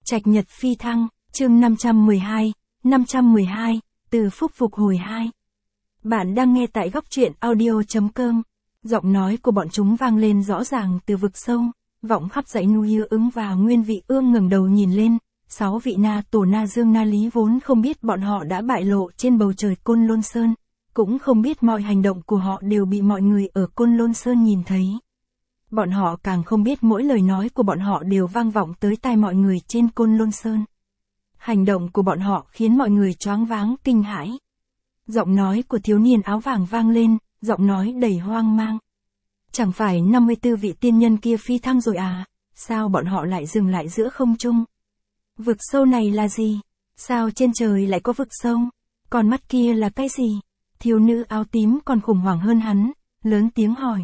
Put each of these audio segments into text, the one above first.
Trạch Nhật phi thăng, chương 512, từ phúc phục hồi 2. Bạn đang nghe tại góc truyện audio.com. Giọng nói của bọn chúng vang lên rõ ràng từ vực sâu, vọng khắp dãy núi ứng và Nguyên Vị Ương ngẩng đầu nhìn lên. 6 vị Na Tổ Na Dương Na Lý vốn không biết bọn họ đã bại lộ trên bầu trời Côn Lôn Sơn, cũng không biết mọi hành động của họ đều bị mọi người ở Côn Lôn Sơn nhìn thấy. Bọn họ càng không biết mỗi lời nói của bọn họ đều vang vọng tới tai mọi người trên Côn Lôn Sơn. Hành động của bọn họ khiến mọi người choáng váng kinh hãi. Giọng nói của thiếu niên áo vàng vang lên, giọng nói đầy hoang mang. Chẳng phải 54 vị tiên nhân kia phi thăng rồi à? Sao bọn họ lại dừng lại giữa không trung? Vực sâu này là gì? Sao trên trời lại có vực sâu? Con mắt kia là cái gì? Thiếu nữ áo tím còn khủng hoảng hơn hắn, lớn tiếng hỏi.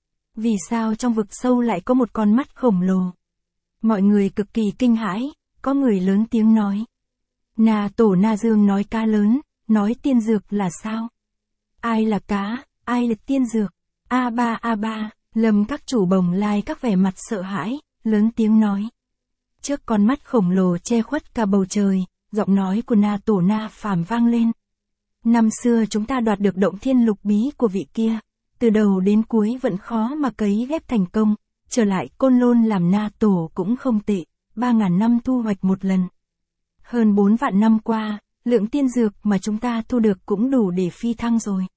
Vì sao trong vực sâu lại có một con mắt khổng lồ? Mọi người cực kỳ kinh hãi, có người lớn tiếng nói. Na Tổ Na Dương nói cá lớn, nói tiên dược là sao? Ai là cá, ai là tiên dược? A ba, Lâm các chủ bồng lai các vẻ mặt sợ hãi, lớn tiếng nói. Trước con mắt khổng lồ che khuất cả bầu trời, giọng nói của Na Tổ Na Phàm vang lên. Năm xưa chúng ta đoạt được động thiên lục bí của vị kia, từ đầu đến cuối vẫn khó mà cấy ghép thành công, trở lại Côn Lôn làm Na Tổ cũng không tệ, 3.000 năm thu hoạch một lần. Hơn 4 vạn năm qua, lượng tiên dược mà chúng ta thu được cũng đủ để phi thăng rồi.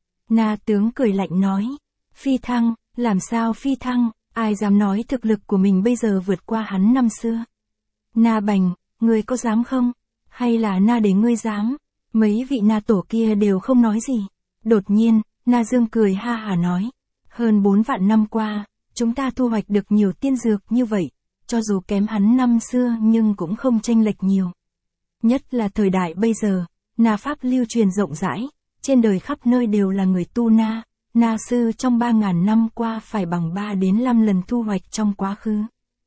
Na tướng cười lạnh nói, phi thăng, làm sao phi thăng, ai dám nói thực lực của mình bây giờ vượt qua hắn năm xưa. Na Bành, ngươi có dám không? Hay là Na để ngươi dám? Mấy vị Na Tổ kia đều không nói gì. Đột nhiên, Na Dương cười ha hả nói, hơn 4 vạn năm qua, chúng ta thu hoạch được nhiều tiên dược như vậy, cho dù kém hắn năm xưa nhưng cũng không chênh lệch nhiều. Nhất là thời đại bây giờ, Na Pháp lưu truyền rộng rãi, trên đời khắp nơi đều là người tu Na, Na sư trong 3.000 năm qua phải bằng 3 đến 5 lần thu hoạch trong quá khứ.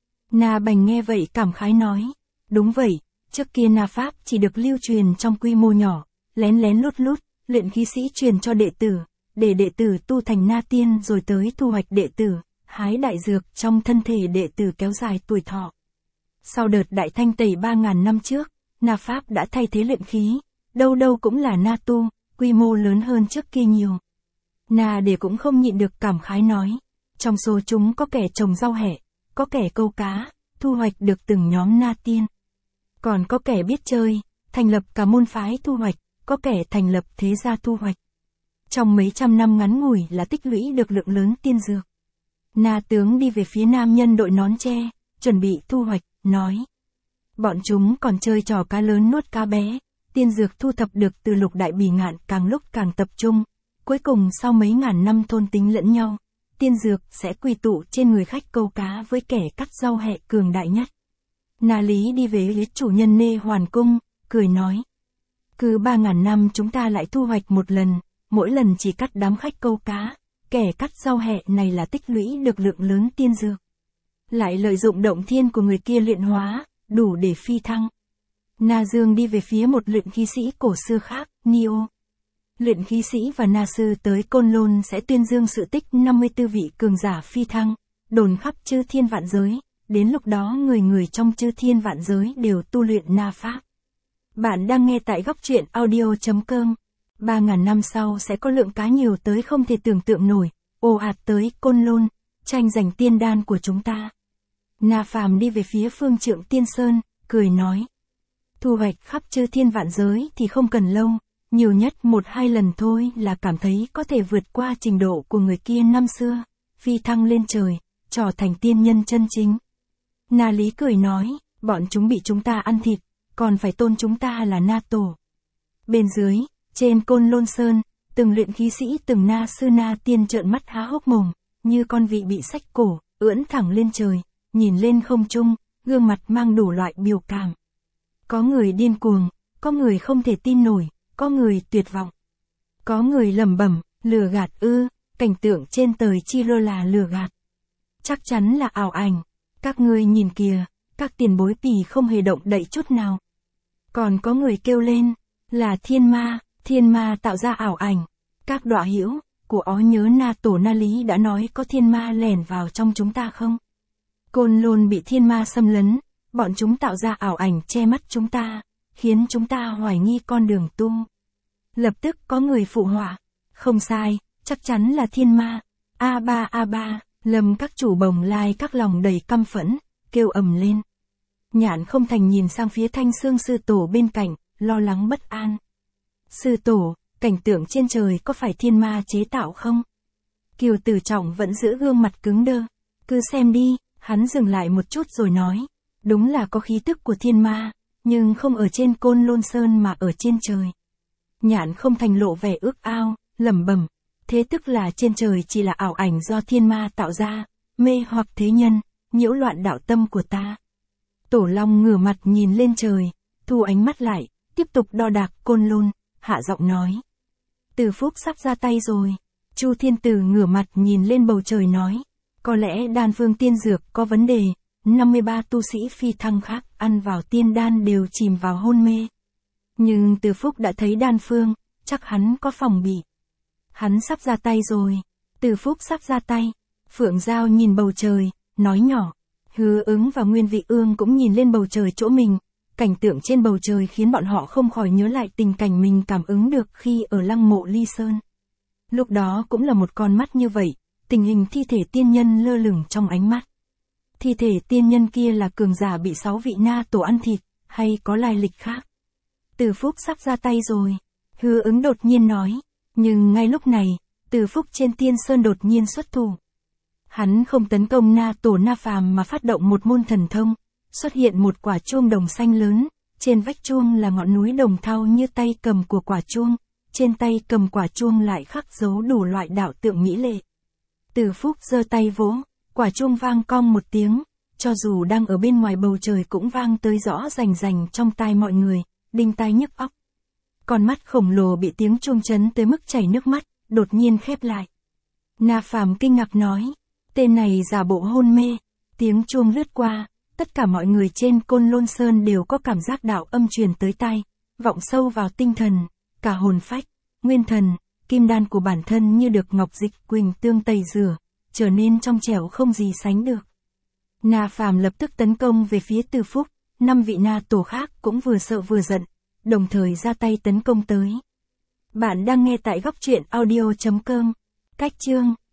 Na Bành nghe vậy cảm khái nói, đúng vậy, trước kia Na Pháp chỉ được lưu truyền trong quy mô nhỏ, lén lén lút lút, luyện khí sĩ truyền cho đệ tử, để đệ tử tu thành Na Tiên rồi tới thu hoạch đệ tử, hái đại dược trong thân thể đệ tử kéo dài tuổi thọ. Sau đợt đại thanh tẩy 3.000 năm trước, Na Pháp đã thay thế luyện khí, đâu đâu cũng là Na Tu, quy mô lớn hơn trước kia nhiều. Na Để cũng không nhịn được cảm khái nói, trong số chúng có kẻ trồng rau hẹ, có kẻ câu cá, thu hoạch được từng nhóm Na Tiên. Còn có kẻ biết chơi, thành lập cả môn phái thu hoạch, có kẻ thành lập thế gia thu hoạch. Trong mấy trăm năm ngắn ngủi là tích lũy được lượng lớn tiên dược. Na tướng đi về phía nam nhân đội nón tre, chuẩn bị thu hoạch, nói. Bọn chúng còn chơi trò cá lớn nuốt cá bé, tiên dược thu thập được từ Lục Đại Bỉ Ngạn càng lúc càng tập trung, cuối cùng sau mấy ngàn năm thôn tính lẫn nhau, tiên dược sẽ quy tụ trên người khách câu cá với kẻ cắt rau hẹ cường đại nhất. Na Lý đi về phía chủ nhân Nê Hoàn Cung, cười nói. Cứ 3.000 năm chúng ta lại thu hoạch một lần, mỗi lần chỉ cắt đám khách câu cá, kẻ cắt rau hẹ này là tích lũy được lượng lớn tiên dược. Lại lợi dụng động thiên của người kia luyện hóa, đủ để phi thăng. Na Dương đi về phía một luyện khí sĩ cổ xưa khác, Nio. Luyện khí sĩ và Na Sư tới Côn Lôn sẽ tuyên dương sự tích 54 vị cường giả phi thăng, đồn khắp chư thiên vạn giới, đến lúc đó người người trong chư thiên vạn giới đều tu luyện Na Pháp. Bạn đang nghe tại góc truyện audio.com. 3.000 năm sau sẽ có lượng cá nhiều tới không thể tưởng tượng nổi, ồ ạt tới Côn Lôn, tranh giành tiên đan của chúng ta. Na Phàm đi về phía phương Trượng Tiên Sơn, cười nói. Thu hoạch khắp chư thiên vạn giới thì không cần lâu, nhiều nhất 1-2 lần thôi là cảm thấy có thể vượt qua trình độ của người kia năm xưa, phi thăng lên trời, trở thành tiên nhân chân chính. Na Lý cười nói, bọn chúng bị chúng ta ăn thịt, còn phải tôn chúng ta là Na Tổ. Bên dưới, trên Côn Lôn Sơn, từng luyện khí sĩ từng Na Sư Na Tiên trợn mắt há hốc mồm, như con vị bị xách cổ, ưỡn thẳng lên trời, nhìn lên không trung, gương mặt mang đủ loại biểu cảm. Có người điên cuồng, có người không thể tin nổi, có người tuyệt vọng. Có người lẩm bẩm, lừa gạt ư, cảnh tượng trên tời chi lô là lừa gạt. Chắc chắn là ảo ảnh, các ngươi nhìn kìa, các tiền bối Pỉ không hề động đậy chút nào. Còn có người kêu lên, là thiên ma tạo ra ảo ảnh. Các đọa hữu của ó nhớ Na Tổ Na Lý đã nói có thiên ma lẻn vào trong chúng ta không? Côn Lôn bị thiên ma xâm lấn, bọn chúng tạo ra ảo ảnh che mắt chúng ta, khiến chúng ta hoài nghi con đường tu. Lập tức có người phụ họa, không sai, chắc chắn là thiên ma. A3, Lâm các chủ bồng lai các lòng đầy căm phẫn, kêu ầm lên. Nhạn không thành nhìn sang phía Thanh Xương sư tổ bên cạnh, lo lắng bất an. Sư tổ, cảnh tượng trên trời có phải thiên ma chế tạo không? Kiều Tử Trọng vẫn giữ gương mặt cứng đơ. Cứ xem đi, hắn dừng lại một chút rồi nói. Đúng là có khí tức của thiên ma, nhưng không ở trên Côn Lôn Sơn mà ở trên trời. Nhạn không thành lộ vẻ ước ao, lẩm bẩm. Thế tức là trên trời chỉ là ảo ảnh do thiên ma tạo ra, mê hoặc thế nhân, nhiễu loạn đạo tâm của ta. Tổ Long ngửa mặt nhìn lên trời, thu ánh mắt lại, tiếp tục đo đạc Côn Lôn, hạ giọng nói. Từ Phúc sắp ra tay rồi. Chu Thiên Tử ngửa mặt nhìn lên bầu trời nói. Có lẽ đan phương tiên dược có vấn đề, 53 tu sĩ phi thăng khác ăn vào tiên đan đều chìm vào hôn mê. Nhưng Từ Phúc đã thấy đan phương, chắc hắn có phòng bị. Hắn sắp ra tay rồi. Từ Phúc sắp ra tay. Phượng Giao nhìn bầu trời, nói nhỏ. Hứa Ứng và Nguyên Vị Ương cũng nhìn lên bầu trời chỗ mình. Cảnh tượng trên bầu trời khiến bọn họ không khỏi nhớ lại tình cảnh mình cảm ứng được khi ở lăng mộ Ly Sơn. Lúc đó cũng là một con mắt như vậy, tình hình thi thể tiên nhân lơ lửng trong ánh mắt. Thi thể tiên nhân kia là cường giả bị 6 vị na tổ ăn thịt, hay có lai lịch khác? Từ Phúc sắp ra tay rồi. Hứa Ứng đột nhiên nói. Nhưng ngay lúc này, Từ Phúc trên Tiên Sơn đột nhiên xuất thủ. Hắn không tấn công na tổ Na Phàm mà phát động một môn thần thông, xuất hiện một quả chuông đồng xanh lớn, trên vách chuông là ngọn núi đồng thau như tay cầm của quả chuông, trên tay cầm quả chuông lại khắc dấu đủ loại đạo tượng mỹ lệ. Từ Phúc giơ tay vỗ, quả chuông vang cong một tiếng, cho dù đang ở bên ngoài bầu trời cũng vang tới rõ rành rành trong tai mọi người, đinh tai nhức óc. Con mắt khổng lồ bị tiếng chuông chấn tới mức chảy nước mắt, đột nhiên khép lại. Na Phàm kinh ngạc nói, tên này giả bộ hôn mê. Tiếng chuông lướt qua, tất cả mọi người trên Côn Lôn Sơn đều có cảm giác đạo âm truyền tới tai, vọng sâu vào tinh thần, cả hồn phách, nguyên thần, kim đan của bản thân như được ngọc dịch quỳnh tương tẩy rửa, trở nên trong trẻo không gì sánh được. Na Phàm lập tức tấn công về phía Từ Phúc, 5 vị na tổ khác cũng vừa sợ vừa giận, đồng thời ra tay tấn công tới. Bạn đang nghe tại góc truyện audio.com. Cách chương